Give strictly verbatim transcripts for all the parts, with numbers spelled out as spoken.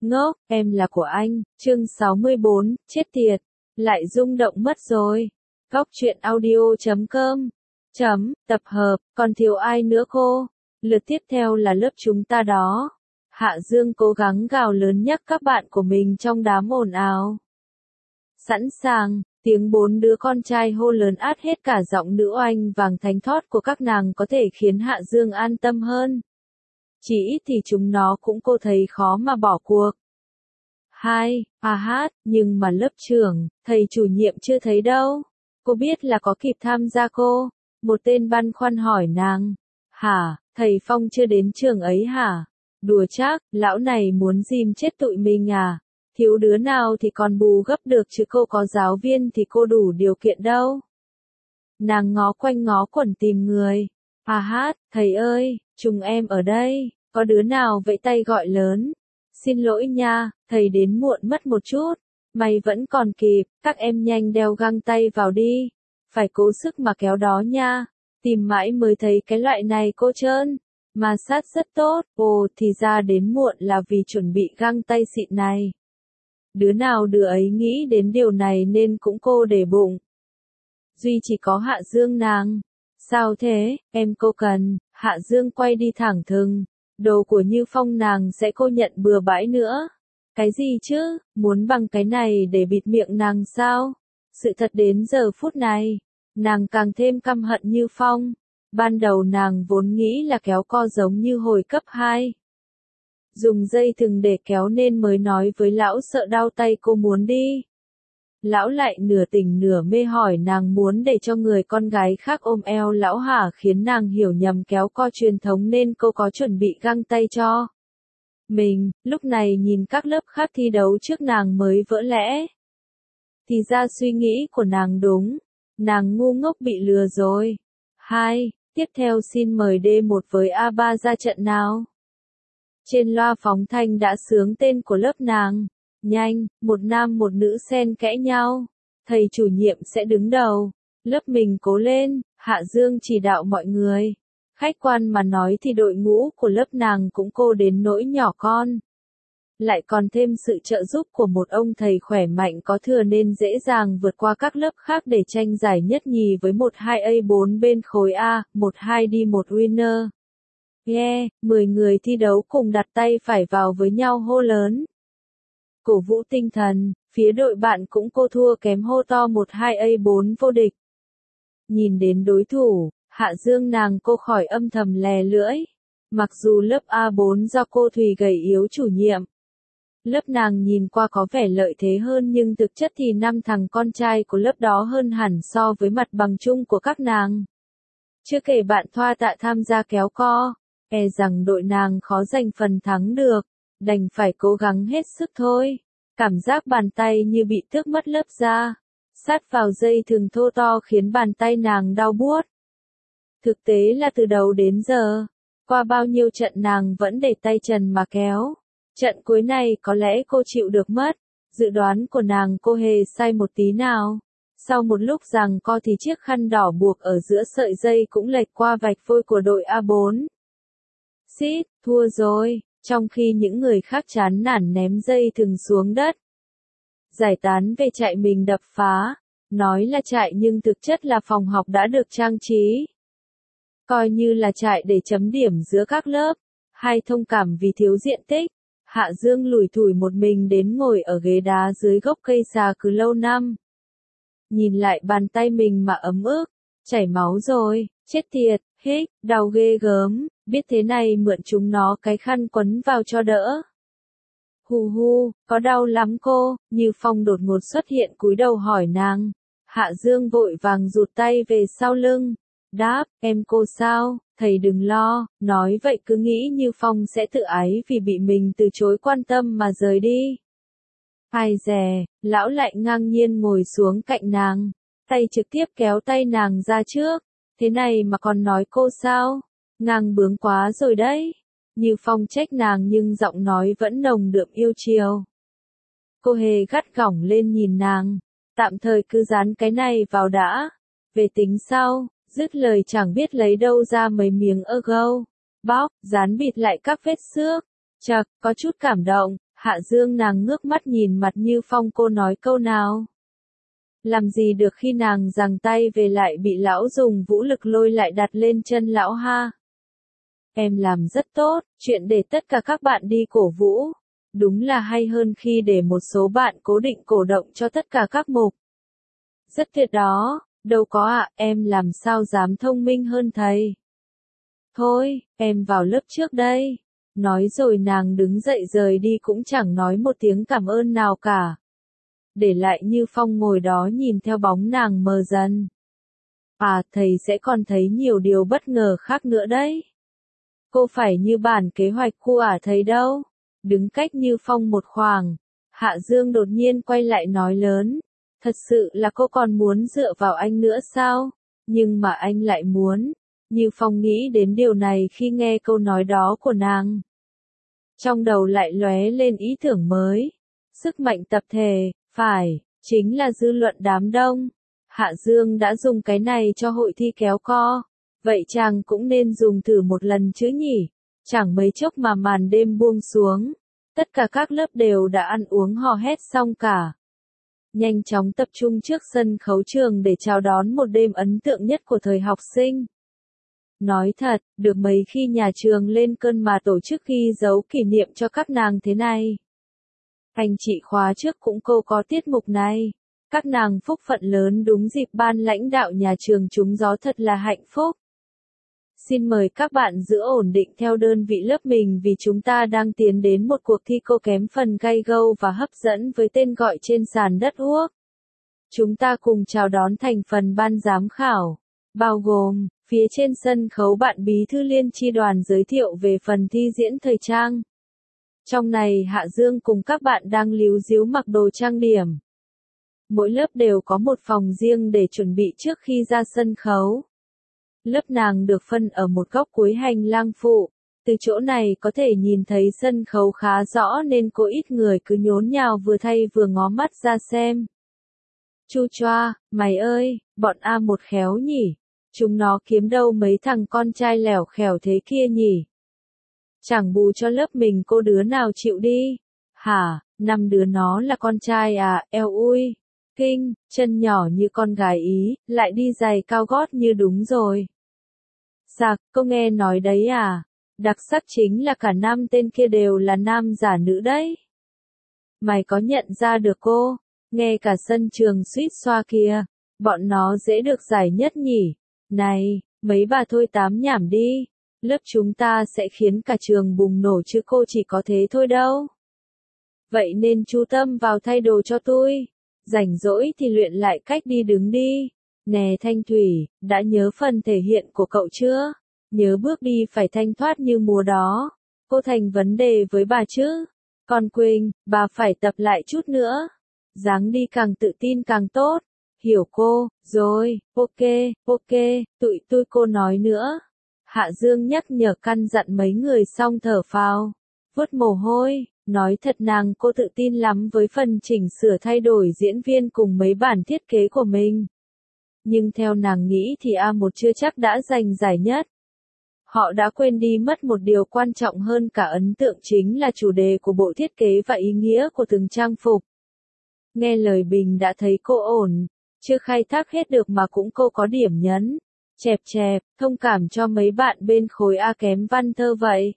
Ngốc, em là của anh, chương sáu mươi bốn, chết tiệt, lại rung động mất rồi. Góc truyện audio chấm com, chấm, tập hợp, còn thiếu ai nữa cô? Lượt tiếp theo là lớp chúng ta đó. Hạ Dương cố gắng gào lớn nhắc các bạn của mình trong đám ồn ào. Sẵn sàng, tiếng bốn đứa con trai hô lớn át hết cả giọng nữ oanh vàng thánh thót của các nàng có thể khiến Hạ Dương an tâm hơn. Chỉ ít thì chúng nó cũng cô thấy khó mà bỏ cuộc. Hai, à hát, nhưng mà lớp trưởng, thầy chủ nhiệm chưa thấy đâu. Cô biết là có kịp tham gia cô? Một tên băn khoăn hỏi nàng. Hả, thầy Phong chưa đến trường ấy hả? Đùa chắc, lão này muốn dìm chết tụi mình à? Thiếu đứa nào thì còn bù gấp được chứ cô có giáo viên thì cô đủ điều kiện đâu. Nàng ngó quanh ngó quẩn tìm người. À hát, thầy ơi, chúng em ở đây, có đứa nào vẫy tay gọi lớn. Xin lỗi nha, thầy đến muộn mất một chút. Mày vẫn còn kịp, các em nhanh đeo găng tay vào đi. Phải cố sức mà kéo đó nha. Tìm mãi mới thấy cái loại này cô trơn. Mà sát rất tốt, ồ thì ra đến muộn là vì chuẩn bị găng tay xịn này. Đứa nào đứa ấy nghĩ đến điều này nên cũng cô để bụng. Duy chỉ có Hạ Dương nàng. Sao thế, em cô cần, Hạ Dương quay đi thẳng thừng. Đồ của Như Phong nàng sẽ cô nhận bừa bãi nữa. Cái gì chứ, muốn bằng cái này để bịt miệng nàng sao? Sự thật đến giờ phút này, nàng càng thêm căm hận Như Phong. Ban đầu nàng vốn nghĩ là kéo co giống như hồi cấp hai. Dùng dây thừng để kéo nên mới nói với lão sợ đau tay cô muốn đi. Lão lại nửa tỉnh nửa mê hỏi nàng muốn để cho người con gái khác ôm eo lão hả, khiến nàng hiểu nhầm kéo co truyền thống nên cô có chuẩn bị găng tay cho mình. Lúc này nhìn các lớp khác thi đấu trước nàng mới vỡ lẽ. Thì ra suy nghĩ của nàng đúng. Nàng ngu ngốc bị lừa rồi. Hai, tiếp theo xin mời D một với A ba ra trận nào. Trên loa phóng thanh đã xướng tên của lớp nàng. Nhanh, một nam một nữ xen kẽ nhau. Thầy chủ nhiệm sẽ đứng đầu. Lớp mình cố lên, Hạ Dương chỉ đạo mọi người. Khách quan mà nói thì đội ngũ của lớp nàng cũng cô đến nỗi nhỏ con. Lại còn thêm sự trợ giúp của một ông thầy khỏe mạnh có thừa nên dễ dàng vượt qua các lớp khác để tranh giải nhất nhì với một hai A bốn bên khối A, một hai đi một winner. Yeah, mười người thi đấu cùng đặt tay phải vào với nhau hô lớn. Cổ vũ tinh thần, phía đội bạn cũng cô thua kém hô to một hai A bốn vô địch. Nhìn đến đối thủ, Hạ Dương nàng cô khỏi âm thầm lè lưỡi. Mặc dù lớp A bốn do cô Thùy gầy yếu chủ nhiệm. Lớp nàng nhìn qua có vẻ lợi thế hơn nhưng thực chất thì năm thằng con trai của lớp đó hơn hẳn so với mặt bằng chung của các nàng. Chưa kể bạn Thoa Tạ tham gia kéo co, e rằng đội nàng khó giành phần thắng được, đành phải cố gắng hết sức thôi. Cảm giác bàn tay như bị tước mất lớp da, sát vào dây thừng thô to khiến bàn tay nàng đau buốt. Thực tế là từ đầu đến giờ, qua bao nhiêu trận nàng vẫn để tay trần mà kéo. Trận cuối này có lẽ cô chịu được mất, dự đoán của nàng cô hề sai một tí nào. Sau một lúc giằng co thì chiếc khăn đỏ buộc ở giữa sợi dây cũng lệch qua vạch phôi của đội A bốn. Xít, thua rồi, trong khi những người khác chán nản ném dây thừng xuống đất. Giải tán về trại mình đập phá, nói là trại nhưng thực chất là phòng học đã được trang trí. Coi như là trại để chấm điểm giữa các lớp, hay thông cảm vì thiếu diện tích. Hạ Dương lủi thủi một mình đến ngồi ở ghế đá dưới gốc cây xà cứ lâu năm. Nhìn lại bàn tay mình mà ấm ức, chảy máu rồi, chết tiệt, hích, đau ghê gớm, biết thế này mượn chúng nó cái khăn quấn vào cho đỡ. Hù hu, có đau lắm cô, Như Phong đột ngột xuất hiện cúi đầu hỏi nàng. Hạ Dương vội vàng rụt tay về sau lưng. Đáp, em cô sao, thầy đừng lo, nói vậy cứ nghĩ Như Phong sẽ tự ái vì bị mình từ chối quan tâm mà rời đi. Ai dè, lão lại ngang nhiên ngồi xuống cạnh nàng, tay trực tiếp kéo tay nàng ra trước. Thế này mà còn nói cô sao? Ngang bướng quá rồi đấy. Như Phong trách nàng nhưng giọng nói vẫn nồng đượm yêu chiều. Cô hề gắt gỏng lên nhìn nàng, tạm thời cứ dán cái này vào đã, về tính sau. Dứt lời chẳng biết lấy đâu ra mấy miếng ơ gâu, bóc, dán bịt lại các vết xước. Chật, có chút cảm động, Hạ Dương nàng ngước mắt nhìn mặt Như Phong, cô nói câu nào. Làm gì được khi nàng giằng tay về lại bị lão dùng vũ lực lôi lại đặt lên chân lão ha. Em làm rất tốt, chuyện để tất cả các bạn đi cổ vũ. Đúng là hay hơn khi để một số bạn cố định cổ động cho tất cả các mục. Rất tuyệt đó, đâu có ạ, em làm sao dám thông minh hơn thầy. Thôi, em vào lớp trước đây. Nói rồi nàng đứng dậy rời đi cũng chẳng nói một tiếng cảm ơn nào cả. Để lại Như Phong ngồi đó nhìn theo bóng nàng mờ dần. À, thầy sẽ còn thấy nhiều điều bất ngờ khác nữa đấy. Cô phải như bản kế hoạch của à thầy đâu. Đứng cách Như Phong một khoảng, Hạ Dương đột nhiên quay lại nói lớn. Thật sự là cô còn muốn dựa vào anh nữa sao? Nhưng mà anh lại muốn. Như Phong nghĩ đến điều này khi nghe câu nói đó của nàng. Trong đầu lại lóe lên ý tưởng mới. Sức mạnh tập thể, phải, chính là dư luận đám đông. Hạ Dương đã dùng cái này cho hội thi kéo co. Vậy chàng cũng nên dùng thử một lần chứ nhỉ? Chẳng mấy chốc mà màn đêm buông xuống. Tất cả các lớp đều đã ăn uống hò hét xong cả. Nhanh chóng tập trung trước sân khấu trường để chào đón một đêm ấn tượng nhất của thời học sinh. Nói thật, được mấy khi nhà trường lên cơn mà tổ chức ghi dấu kỷ niệm cho các nàng thế này. Anh chị khóa trước cũng cô có tiết mục này. Các nàng phúc phận lớn đúng dịp ban lãnh đạo nhà trường trúng gió thật là hạnh phúc. Xin mời các bạn giữ ổn định theo đơn vị lớp mình vì chúng ta đang tiến đến một cuộc thi cô kém phần gay go và hấp dẫn với tên gọi trên sàn đất Úc. Chúng ta cùng chào đón thành phần ban giám khảo, bao gồm, phía trên sân khấu bạn bí thư liên chi đoàn giới thiệu về phần thi diễn thời trang. Trong này Hạ Dương cùng các bạn đang líu díu mặc đồ trang điểm. Mỗi lớp đều có một phòng riêng để chuẩn bị trước khi ra sân khấu. Lớp nàng được phân ở một góc cuối hành lang phụ, từ chỗ này có thể nhìn thấy sân khấu khá rõ nên có ít người cứ nhốn nhào vừa thay vừa ngó mắt ra xem. Chu choa, mày ơi, bọn A một khéo nhỉ, chúng nó kiếm đâu mấy thằng con trai lẻo khẻo thế kia nhỉ. Chẳng bù cho lớp mình cô đứa nào chịu đi. Hả, năm đứa nó là con trai à, eo ui, kinh, chân nhỏ như con gái Ý, lại đi giày cao gót như đúng rồi. Sạc, cô nghe nói đấy à? Đặc sắc chính là cả năm tên kia đều là nam giả nữ đấy. Mày có nhận ra được cô? Nghe cả sân trường suýt xoa kia. Bọn nó dễ được giải nhất nhỉ? Này, mấy bà thôi tám nhảm đi. Lớp chúng ta sẽ khiến cả trường bùng nổ chứ cô chỉ có thế thôi đâu. Vậy nên chú tâm vào thay đồ cho tôi. Rảnh rỗi thì luyện lại cách đi đứng đi. Nè Thanh Thủy, đã nhớ phần thể hiện của cậu chưa? Nhớ bước đi phải thanh thoát như mùa đó. Cô thành vấn đề với bà chứ? Còn Quỳnh, bà phải tập lại chút nữa. Dáng đi càng tự tin càng tốt. Hiểu cô, rồi, ok, ok, tụi tôi cô nói nữa. Hạ Dương nhắc nhở căn dặn mấy người xong thở phào. Vứt mồ hôi, nói thật nàng cô tự tin lắm với phần chỉnh sửa thay đổi diễn viên cùng mấy bản thiết kế của mình. Nhưng theo nàng nghĩ thì A một chưa chắc đã giành giải nhất. Họ đã quên đi mất một điều quan trọng hơn cả ấn tượng chính là chủ đề của bộ thiết kế và ý nghĩa của từng trang phục. Nghe lời Bình đã thấy cô ổn, chưa khai thác hết được mà cũng cô có điểm nhấn. Chẹp chẹp, thông cảm cho mấy bạn bên khối A kém văn thơ vậy.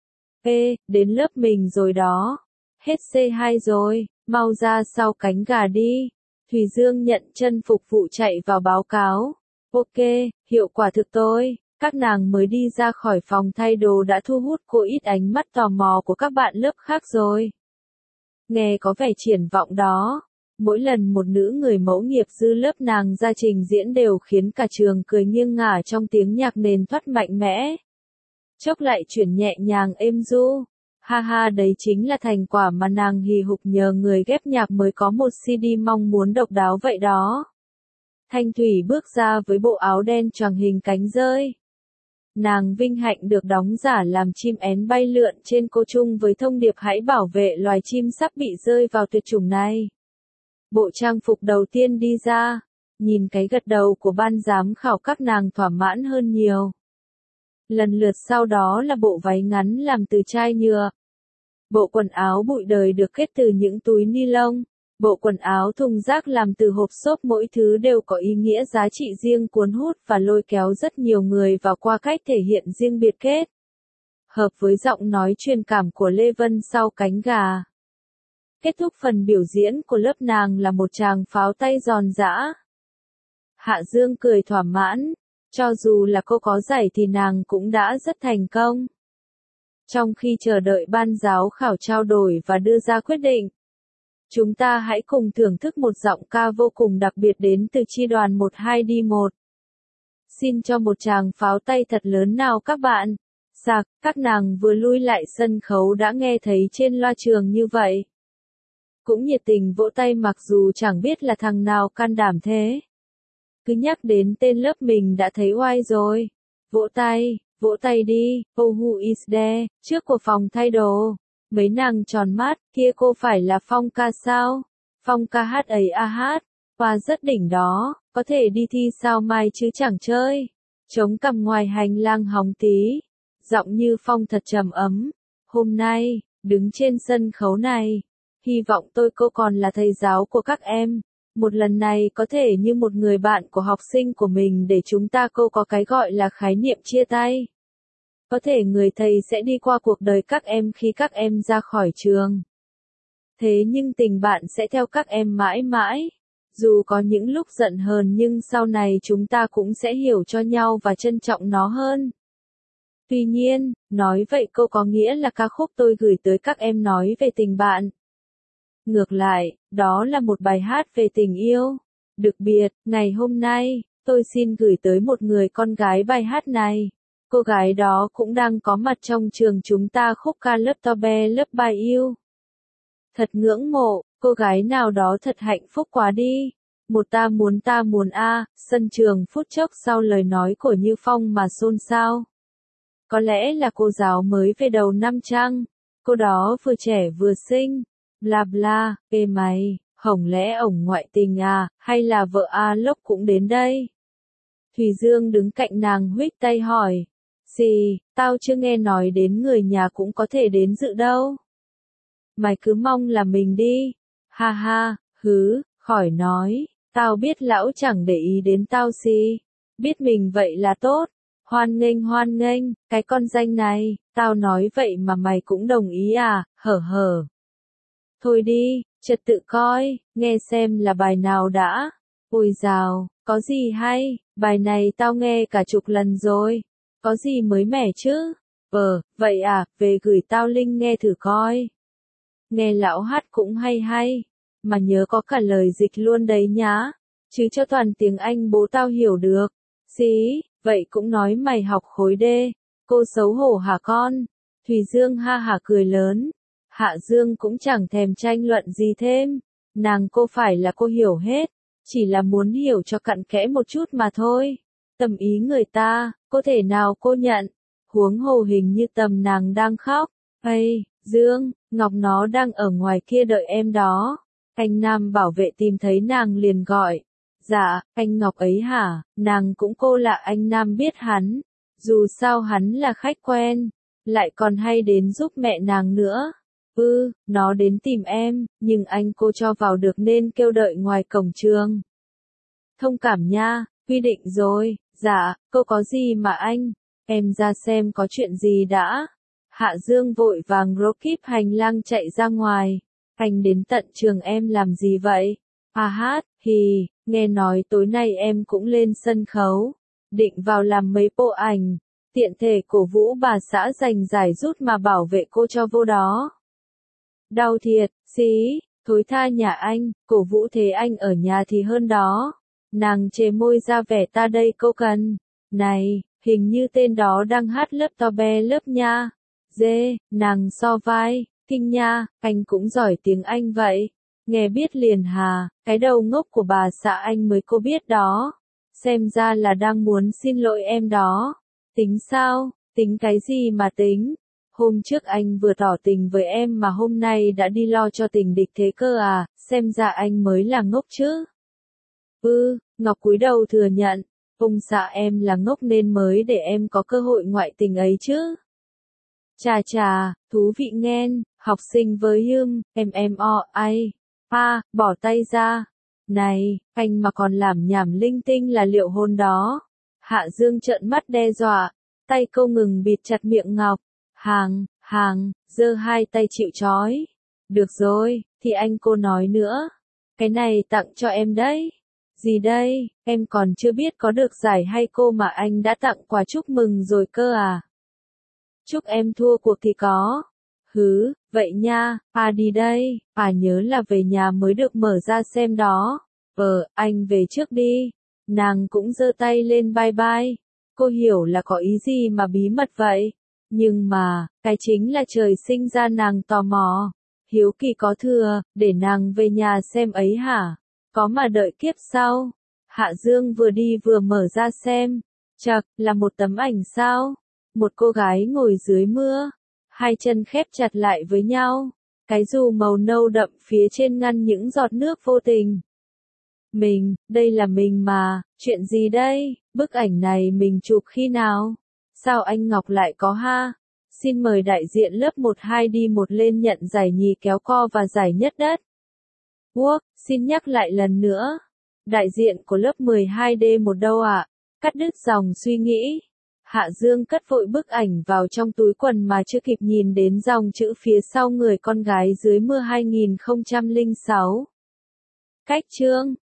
Ê, đến lớp mình rồi đó. Hết xê hai rồi, mau ra sau cánh gà đi. Thùy Dương nhận chân phục vụ chạy vào báo cáo. Ok, hiệu quả thực tôi. Các nàng mới đi ra khỏi phòng thay đồ đã thu hút cô ít ánh mắt tò mò của các bạn lớp khác rồi. Nghe có vẻ triển vọng đó. Mỗi lần một nữ người mẫu nghiệp dư lớp nàng ra trình diễn đều khiến cả trường cười nghiêng ngả trong tiếng nhạc nền thoát mạnh mẽ. Chốc lại chuyển nhẹ nhàng êm du. Ha ha, đấy chính là thành quả mà nàng hì hục nhờ người ghép nhạc mới có một xê đê mong muốn độc đáo vậy đó. Thanh Thủy bước ra với bộ áo đen choàng hình cánh rơi. Nàng vinh hạnh được đóng giả làm chim én bay lượn trên cô chung với thông điệp hãy bảo vệ loài chim sắp bị rơi vào tuyệt chủng này. Bộ trang phục đầu tiên đi ra, nhìn cái gật đầu của ban giám khảo các nàng thỏa mãn hơn nhiều. Lần lượt sau đó là bộ váy ngắn làm từ chai nhựa. Bộ quần áo bụi đời được kết từ những túi ni lông. Bộ quần áo thùng rác làm từ hộp xốp, mỗi thứ đều có ý nghĩa giá trị riêng, cuốn hút và lôi kéo rất nhiều người vào qua cách thể hiện riêng biệt kết hợp với giọng nói truyền cảm của Lê Vân sau cánh gà. Kết thúc phần biểu diễn của lớp nàng là một tràng pháo tay giòn giã. Hạ Dương cười thỏa mãn, cho dù là cô có giải thì nàng cũng đã rất thành công. Trong khi chờ đợi ban giám khảo trao đổi và đưa ra quyết định, chúng ta hãy cùng thưởng thức một giọng ca vô cùng đặc biệt đến từ chi đoàn một hai D một. Xin cho một tràng pháo tay thật lớn nào các bạn. Sạc, các nàng vừa lui lại sân khấu đã nghe thấy trên loa trường như vậy. Cũng nhiệt tình vỗ tay mặc dù chẳng biết là thằng nào can đảm thế. Cứ nhắc đến tên lớp mình đã thấy oai rồi. Vỗ tay, vỗ tay đi, oh who is there, trước của phòng thay đồ. Mấy nàng tròn mắt, kia cô phải là Phong ca sao? Phong ca hát ấy à hát, và rất đỉnh đó, có thể đi thi sao mai chứ chẳng chơi. Chống cằm ngoài hành lang hóng tí, giọng như phong thật trầm ấm. Hôm nay, đứng trên sân khấu này, hy vọng tôi cô còn là thầy giáo của các em. Một lần này có thể như một người bạn của học sinh của mình để chúng ta cô có cái gọi là khái niệm chia tay. Có thể người thầy sẽ đi qua cuộc đời các em khi các em ra khỏi trường. Thế nhưng tình bạn sẽ theo các em mãi mãi. Dù có những lúc giận hờn nhưng sau này chúng ta cũng sẽ hiểu cho nhau và trân trọng nó hơn. Tuy nhiên, nói vậy cô có nghĩa là ca khúc tôi gửi tới các em nói về tình bạn. Ngược lại, đó là một bài hát về tình yêu. Đặc biệt, ngày hôm nay, tôi xin gửi tới một người con gái bài hát này. Cô gái đó cũng đang có mặt trong trường chúng ta khúc ca lớp to be lớp bài yêu. Thật ngưỡng mộ, cô gái nào đó thật hạnh phúc quá đi. Một ta muốn ta muốn a, sân trường phút chốc sau lời nói của Như Phong mà xôn xao. Có lẽ là cô giáo mới về đầu năm chăng? Cô đó vừa trẻ vừa xinh. Bla bla, ê mày, hổng lẽ ổng ngoại tình à, hay là vợ A Lốc cũng đến đây? Thùy Dương đứng cạnh nàng huých tay hỏi. Gì, tao chưa nghe nói đến người nhà cũng có thể đến dự đâu. Mày cứ mong là mình đi. Ha ha, hứ, khỏi nói, tao biết lão chẳng để ý đến tao gì. Biết mình vậy là tốt. Hoan nghênh hoan nghênh, cái con danh này, tao nói vậy mà mày cũng đồng ý à, hở hở. Thôi đi, trật tự coi, nghe xem là bài nào đã. Ôi dào, có gì hay, bài này tao nghe cả chục lần rồi. Có gì mới mẻ chứ? Ờ, vậy à, về gửi tao link nghe thử coi. Nghe lão hát cũng hay hay, mà nhớ có cả lời dịch luôn đấy nhá. Chứ cho toàn tiếng Anh bố tao hiểu được. Xí, vậy cũng nói mày học khối D. Cô xấu hổ hả con? Thùy Dương ha hả cười lớn. Hạ Dương cũng chẳng thèm tranh luận gì thêm. Nàng cô phải là cô hiểu hết. Chỉ là muốn hiểu cho cặn kẽ một chút mà thôi. Tầm ý người ta, có thể nào cô nhận. Huống hồ hình như tầm nàng đang khóc. Ây, Dương, Ngọc nó đang ở ngoài kia đợi em đó. Anh Nam bảo vệ tìm thấy nàng liền gọi. Dạ, anh Ngọc ấy hả, nàng cũng cô lạ anh Nam biết hắn. Dù sao hắn là khách quen, lại còn hay đến giúp mẹ nàng nữa. Ừ, nó đến tìm em, nhưng anh cô cho vào được nên kêu đợi ngoài cổng trường. Thông cảm nha, quy định rồi, dạ, cô có gì mà anh, em ra xem có chuyện gì đã. Hạ Dương vội vàng rô kíp hành lang chạy ra ngoài. Anh đến tận trường em làm gì vậy? À hát, hì, nghe nói tối nay em cũng lên sân khấu. Định vào làm mấy bộ ảnh. Tiện thể cổ vũ bà xã giành giải rút mà bảo vệ cô cho vô đó. Đau thiệt, xí, thối tha nhà anh, cổ vũ thế anh ở nhà thì hơn đó. Nàng chề môi ra vẻ ta đây cô cần. Này, hình như tên đó đang hát lớp to be lớp nha. Dê, nàng so vai, kinh nha, anh cũng giỏi tiếng Anh vậy. Nghe biết liền hà, cái đầu ngốc của bà xã anh mới cô biết đó. Xem ra là đang muốn xin lỗi em đó. Tính sao, tính cái gì mà tính? Hôm trước anh vừa tỏ tình với em mà hôm nay đã đi lo cho tình địch thế cơ à, xem ra anh mới là ngốc chứ. Ừ, Ngọc cúi đầu thừa nhận, ông xã em là ngốc nên mới để em có cơ hội ngoại tình ấy chứ. Chà chà, thú vị nghen, học sinh với ưm, em em o, ai, pa, bỏ tay ra. Này, anh mà còn làm nhảm linh tinh là liệu hôn đó. Hạ Dương trợn mắt đe dọa, tay câu ngừng bịt chặt miệng Ngọc. Hàng, hàng, giơ hai tay chịu trói. Được rồi, thì anh cô nói nữa. Cái này tặng cho em đấy. Gì đây, em còn chưa biết có được giải hay cô mà anh đã tặng quà chúc mừng rồi cơ à? Chúc em thua cuộc thì có. Hứ, vậy nha, à đi đây, à nhớ là về nhà mới được mở ra xem đó. Ờ, anh về trước đi. Nàng cũng giơ tay lên bye bye. Cô hiểu là có ý gì mà bí mật vậy. Nhưng mà, cái chính là trời sinh ra nàng tò mò. Hiếu kỳ có thừa, để nàng về nhà xem ấy hả? Có mà đợi kiếp sau. Hạ Dương vừa đi vừa mở ra xem. Chật, là một tấm ảnh sao? Một cô gái ngồi dưới mưa. Hai chân khép chặt lại với nhau. Cái dù màu nâu đậm phía trên ngăn những giọt nước vô tình. Mình, đây là mình mà, chuyện gì đây? Bức ảnh này mình chụp khi nào? Sao anh Ngọc lại có ha? Xin mời đại diện lớp một hai đi một lên nhận giải nhì kéo co và giải nhất đất. Quốc, xin nhắc lại lần nữa. Đại diện của lớp mười hai D một đâu ạ? À? Cắt đứt dòng suy nghĩ. Hạ Dương cất vội bức ảnh vào trong túi quần mà chưa kịp nhìn đến dòng chữ phía sau người con gái dưới mưa hai nghìn không trăm lẻ sáu. Cách chương